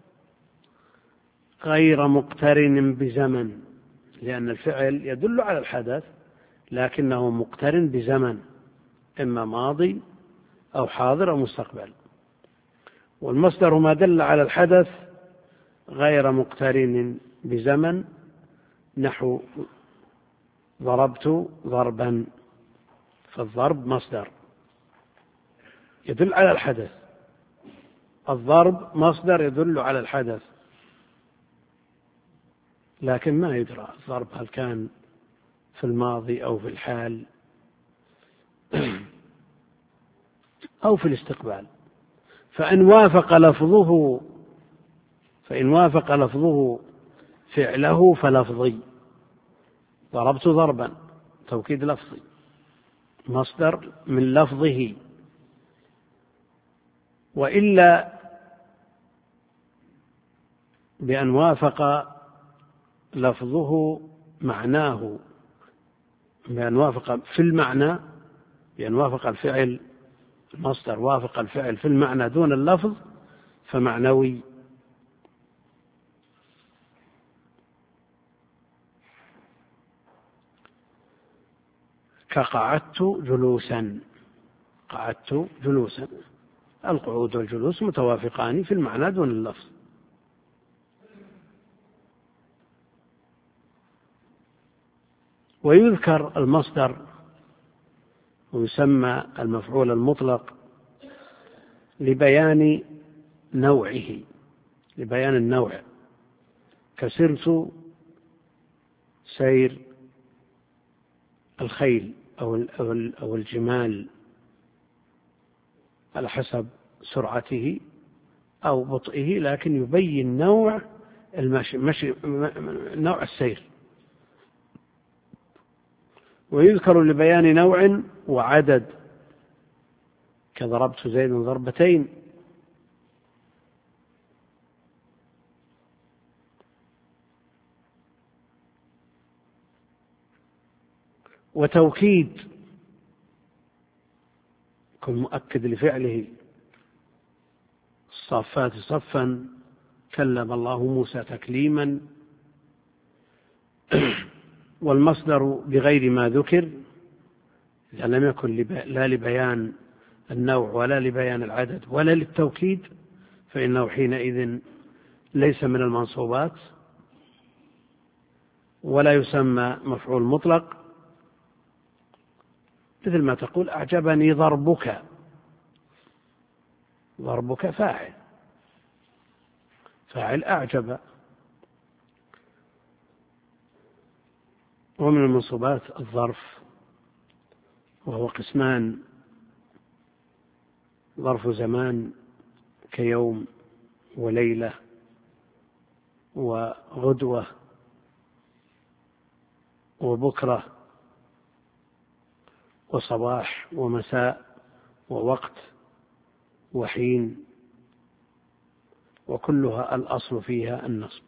غير مقترن بزمن، لأن الفعل يدل على الحدث لكنه مقترن بزمن، إما ماضي أو حاضر أو مستقبل. والمصدر ما دل على الحدث غير مقترن بزمن، نحو ضربت ضربا، فالضرب مصدر يدل على الحدث، الضرب مصدر يدل على الحدث، لكن ما يدرى الضرب هل كان في الماضي أو في الحال أو في الاستقبال. فإن وافق لفظه فإن وافق لفظه فعله فلفظي، ضربت ضربا توكيد لفظي مصدر من لفظه، وإلا بأن وافق لفظه معناه، بأن وافق في المعنى، بأن وافق الفعل المصدر وافق الفعل في المعنى دون اللفظ فمعنوي. كقعدت جلوسا، قعدت جلوسا، القعود والجلوس متوافقان في المعنى دون اللفظ. ويذكر المصدر ويسمى المفعول المطلق لبيان نوعه، لبيان النوع، كسرت سير الخيل أو الجمال على حسب سرعته أو بطئه، لكن يبين نوع المشي، مشي نوع السير. ويذكر لبيان نوع وعدد، كضربت زيد ضربتين. وتوكيد كن مؤكد لفعله، الصافات صفا، كلم الله موسى تكليما. والمصدر بغير ما ذكر إذا لم يكن لا لبيان النوع ولا لبيان العدد ولا للتوكيد فإنه حينئذ ليس من المنصوبات ولا يسمى مفعول مطلق، مثل ما تقول أعجبني ضربك، ضربك فاعل، فاعل أعجب. ومن المنصوبات الظرف، وهو قسمان: ظرف زمان كيوم وليلة وغدوة وبكرة وصباح ومساء ووقت وحين، وكلها الأصل فيها النصب.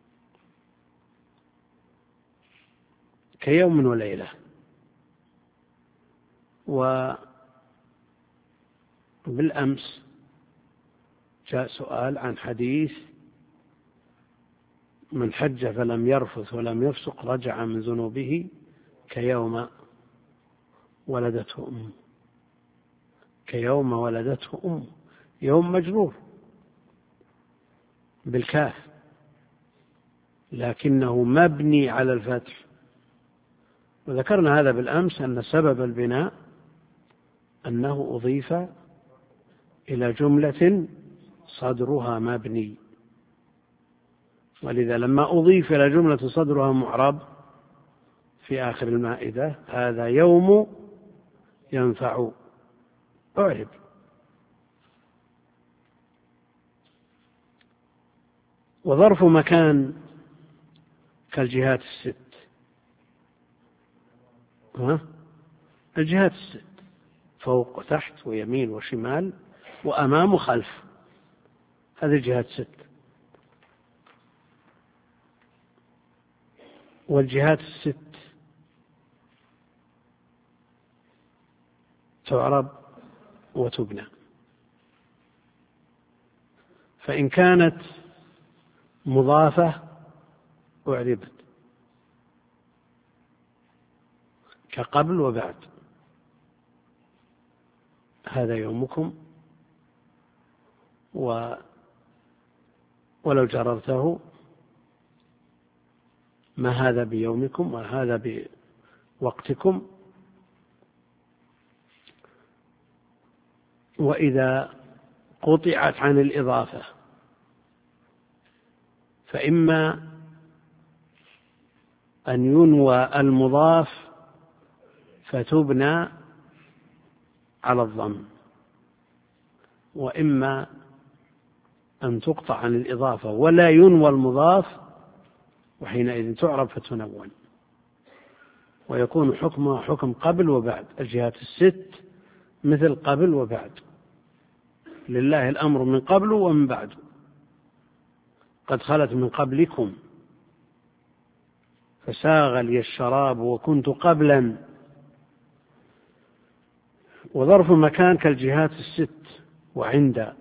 كيوم وليلة. وبالأمس جاء سؤال عن حديث: من حج فلم يرفث ولم يفسق رجع من ذنوبه كيوم ولدته أمه. كيوم ولدته أمه، يوم مجرور بالكاف لكنه مبني على الفتح، وذكرنا هذا بالأمس أن سبب البناء أنه أضيف إلى جملة صدرها مبني، ولذا لما أضيف إلى جملة صدرها معرب في آخر المائدة: هذا يوم ينفع، أعرب. وظرف مكان كالجهات الست. ها؟ الجهات الست: فوق وتحت ويمين وشمال وأمام وخلف، هذه الجهات الست. والجهات الست تعرب وتبنى، فإن كانت مضافة أعربت كقبل وبعد: هذا يومكم، و ولو جررته: ما هذا بيومكم وهذا بوقتكم. وإذا قطعت عن الإضافة فإما أن ينوى المضاف فتبنى على الضم، وإما أن تقطع عن الإضافة ولا ينوى المضاف وحينئذ تعرب فتنون، ويكون حكمها حكم قبل وبعد. الجهات الست مثل قبل وبعد، لله الأمر من قبل ومن بعد، قد خلت من قبلكم فساغ لي الشراب وكنت قبلا. وظرف مكان كالجهات الست: وعند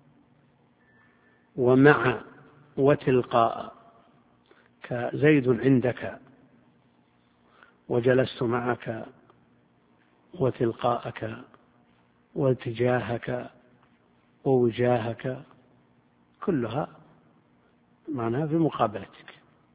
ومع وتلقاء، كزيد عندك وجلست معك وتلقاءك واتجاهك ووجاهك، كلها معناها في مقابلتك.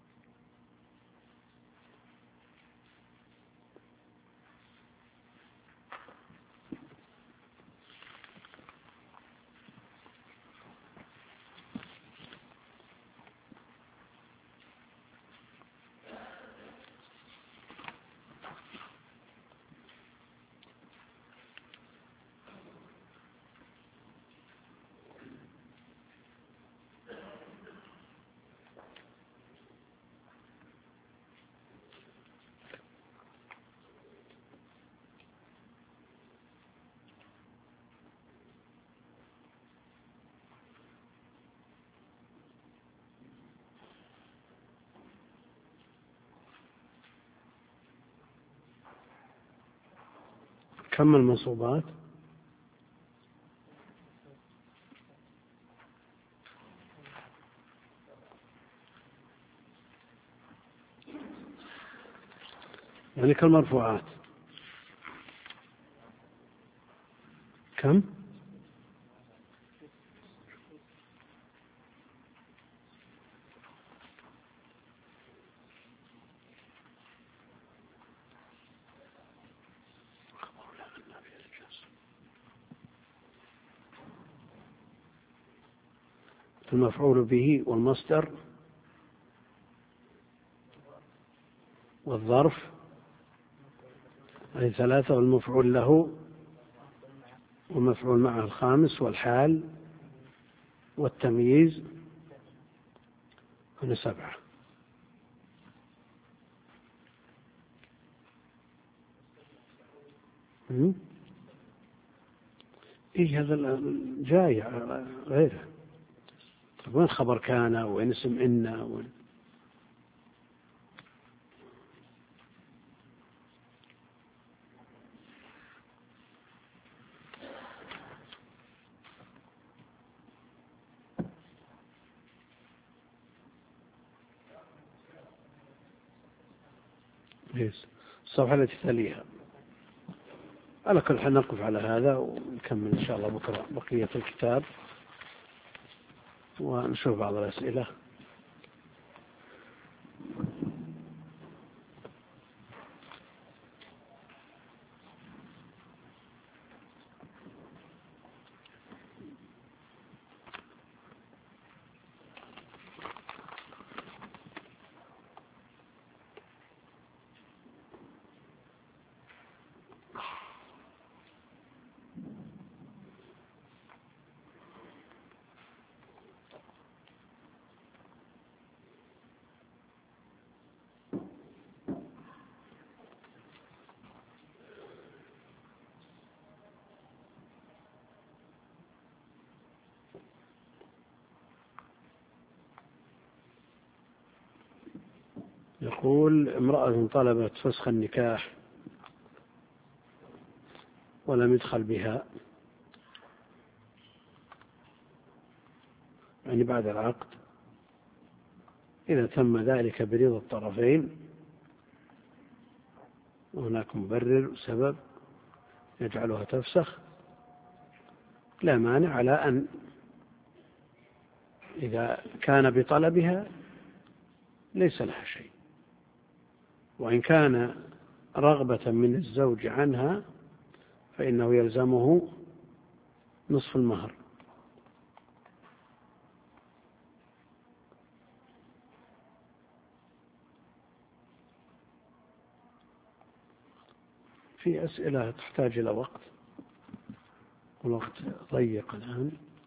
كم المنصوبات؟ يعني كالمرفوعات. كم؟ المفعول به والمصدر والظرف أي ثلاثة، والمفعول له ومفعول معه الخامس والحال والتمييز، هنا سبعة. إيه هذا جاي غيره. وين خبر كان وين اسم إن وين؟ الصفحة التي تليها. على كل حال نقف على هذا ونكمل إن شاء الله بكرة بقية الكتاب ونشوف بعض الأسئلة. يقول: امرأة طلبت فسخ النكاح ولم يدخل بها، يعني بعد العقد، إذا تم ذلك برضا الطرفين وهناك مبرر وسبب يجعلها تفسخ، لا مانع على أن إذا كان بطلبها ليس لها شيء، وإن كان رغبة من الزوج عنها فإنه يلزمه نصف المهر. في أسئلة تحتاج إلى وقت، والوقت ضيق الآن.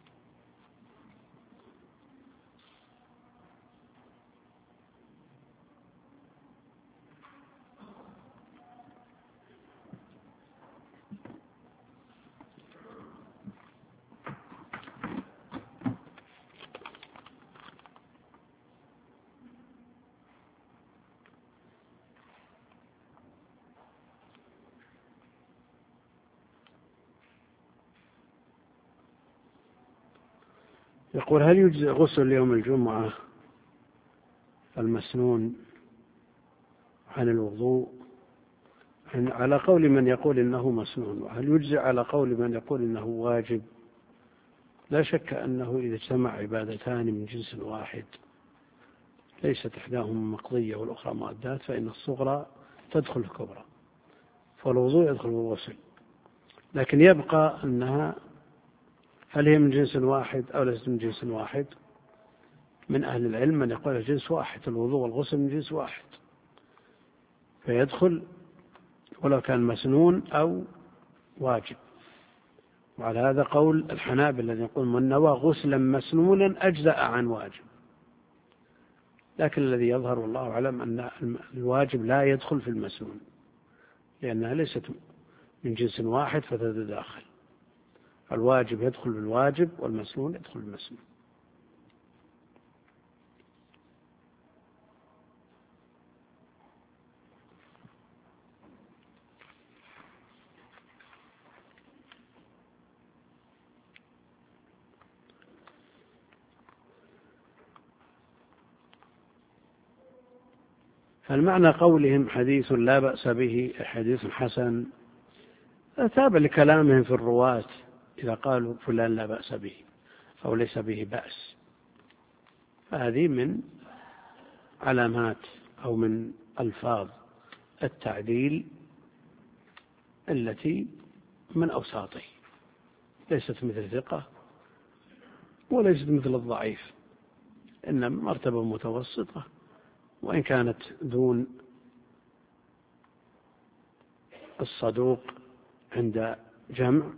يقول: هل يجزئ غسل يوم الجمعة المسنون عن الوضوء؟ على قول من يقول إنه مسنون. وهل يجزئ على قول من يقول إنه واجب؟ لا شك أنه إذا اجتمع عبادتان من جنس واحد ليست إحداهما مقضية والأخرى مؤدات، فإن الصغرى تدخل الكبرى، فالوضوء يدخل الغسل، لكن يبقى أنها هل هي من جنس واحد أو ليست من جنس واحد. من أهل العلم من يقول جنس واحد، الوضوء والغسل من جنس واحد، فيدخل ولو كان مسنون أو واجب. وعلى هذا قول الحنابلة الذي يقول: من نوى غسلا مسنونا أجزأ عن واجب. لكن الذي يظهر والله أعلم أن الواجب لا يدخل في المسنون، لأنها ليست من جنس واحد فتتداخل. الواجب يدخل بالواجب والمسنون يدخل بالمسنون. هل معنى قولهم حديث لا بأس به حديث حسن تابع لكلامهم في الرواة إذا قالوا فلان لا بأس به أو ليس به بأس، فهذه من علامات أو من ألفاظ التعديل التي من أوساطه، ليست مثل ثقة وليست مثل الضعيف، إنما مرتبة متوسطة، وإن كانت دون الصدوق عند جمع.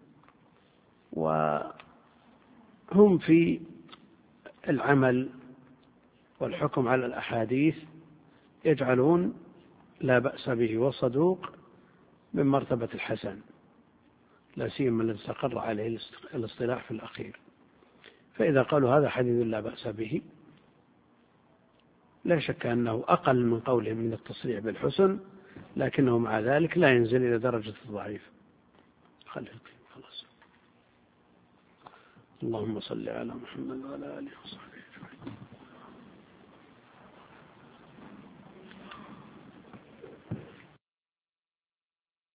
وهم في العمل والحكم على الأحاديث يجعلون لا بأس به والصدوق من مرتبة الحسن، لا سيما الذي استقر عليه الاصطلاح في الأخير. فإذا قالوا هذا حديث لا بأس به، لا شك أنه أقل من قولهم من التصريح بالحسن، لكنه مع ذلك لا ينزل إلى درجة الضعيف. خليك خلاص. اللهم صل على محمد وعلى آله وصحبه.